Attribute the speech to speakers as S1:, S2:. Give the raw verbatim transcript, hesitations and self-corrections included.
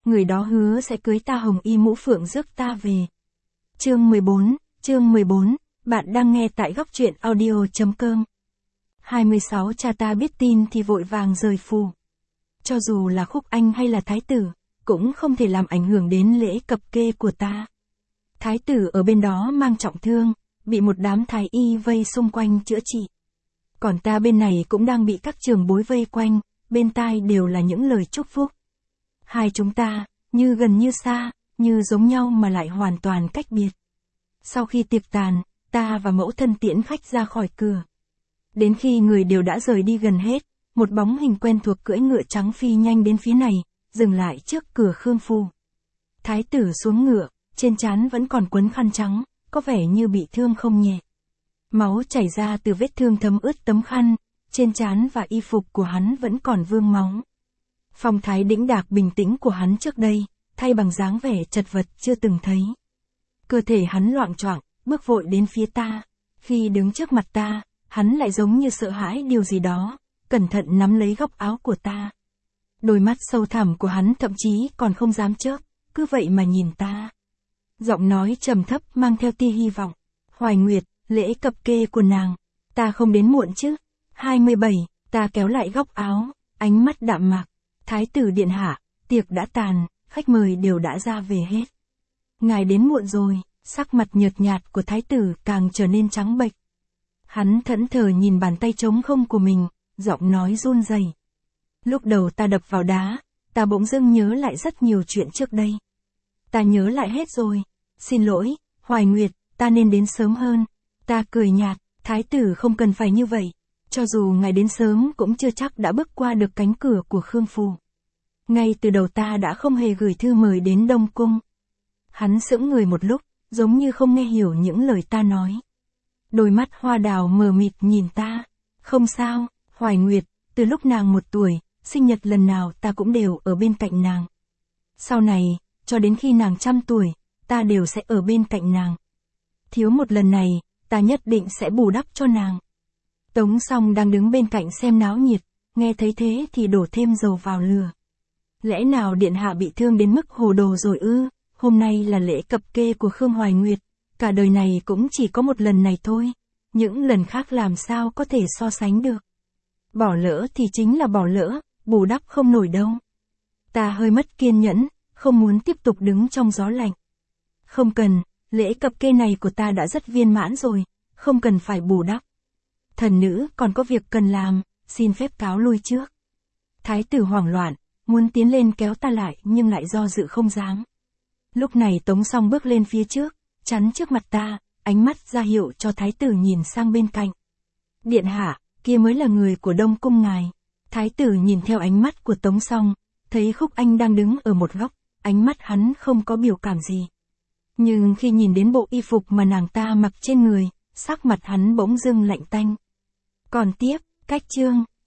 S1: người đó hứa sẽ cưới ta hồng y mũ phượng rước ta về. Chương mười bốn, chương mười bốn, bạn đang nghe tại góc truyện audio.com. hai mươi sáu Cha ta biết tin thì vội vàng rời phủ. Cho dù là Khúc Anh hay là Thái tử, cũng không thể làm ảnh hưởng đến lễ cập kê của ta. Thái tử ở bên đó mang trọng thương, bị một đám thái y vây xung quanh chữa trị. Còn ta bên này cũng đang bị các trường bối vây quanh, bên tai đều là những lời chúc phúc. Hai chúng ta, như gần như xa, như giống nhau mà lại hoàn toàn cách biệt. Sau khi tiệc tàn, ta và mẫu thân tiễn khách ra khỏi cửa. Đến khi người đều đã rời đi gần hết, một bóng hình quen thuộc cưỡi ngựa trắng phi nhanh đến phía này, dừng lại trước cửa Khương phủ. Thái tử xuống ngựa, trên trán vẫn còn quấn khăn trắng, có vẻ như bị thương không nhẹ. Máu chảy ra từ vết thương thấm ướt tấm khăn, trên trán và y phục của hắn vẫn còn vương máu. Phong thái đĩnh đạc bình tĩnh của hắn trước đây, thay bằng dáng vẻ chật vật chưa từng thấy. Cơ thể hắn loạng choạng, bước vội đến phía ta. Khi đứng trước mặt ta, hắn lại giống như sợ hãi điều gì đó, cẩn thận nắm lấy góc áo của ta. Đôi mắt sâu thẳm của hắn thậm chí còn không dám chớp, cứ vậy mà nhìn ta. Giọng nói trầm thấp mang theo tia hy vọng. Hoài Nguyệt, lễ cập kê của nàng, ta không đến muộn chứ? hai mươi bảy, ta kéo lại góc áo, ánh mắt đạm mạc. Thái tử điện hạ, tiệc đã tàn, khách mời đều đã ra về hết. Ngài đến muộn rồi, sắc mặt nhợt nhạt của thái tử càng trở nên trắng bệch. Hắn thẫn thờ nhìn bàn tay trống không của mình, giọng nói run rẩy. Lúc đầu ta đập vào đá, ta bỗng dưng nhớ lại rất nhiều chuyện trước đây. Ta nhớ lại hết rồi. Xin lỗi, Hoài Nguyệt, ta nên đến sớm hơn. Ta cười nhạt, thái tử không cần phải như vậy. Cho dù ngài đến sớm cũng chưa chắc đã bước qua được cánh cửa của Khương phủ. Ngay từ đầu ta đã không hề gửi thư mời đến Đông Cung. Hắn sững người một lúc, giống như không nghe hiểu những lời ta nói. Đôi mắt hoa đào mờ mịt nhìn ta. Không sao, Hoài Nguyệt, từ lúc nàng một tuổi, sinh nhật lần nào ta cũng đều ở bên cạnh nàng. Sau này, cho đến khi nàng trăm tuổi, ta đều sẽ ở bên cạnh nàng. Thiếu một lần này, ta nhất định sẽ bù đắp cho nàng. Tống Song đang đứng bên cạnh xem náo nhiệt, nghe thấy thế thì đổ thêm dầu vào lửa. Lẽ nào điện hạ bị thương đến mức hồ đồ rồi ư? Hôm nay là lễ cập kê của Khương Hoài Nguyệt, cả đời này cũng chỉ có một lần này thôi, những lần khác làm sao có thể so sánh được. Bỏ lỡ thì chính là bỏ lỡ, bù đắp không nổi đâu. Ta hơi mất kiên nhẫn, không muốn tiếp tục đứng trong gió lạnh. Không cần, lễ cập kê này của ta đã rất viên mãn rồi, không cần phải bù đắp. Thần nữ còn có việc cần làm, xin phép cáo lui trước. Thái tử hoảng loạn, muốn tiến lên kéo ta lại nhưng lại do dự không dám. Lúc này Tống Song bước lên phía trước, chắn trước mặt ta, ánh mắt ra hiệu cho thái tử nhìn sang bên cạnh. Điện hạ, kia mới là người của Đông Cung ngài. Thái tử nhìn theo ánh mắt của Tống Song, thấy Khúc Anh đang đứng ở một góc, ánh mắt hắn không có biểu cảm gì. Nhưng khi nhìn đến bộ y phục mà nàng ta mặc trên người, sắc mặt hắn bỗng dưng lạnh tanh. Còn tiếp, cách chương,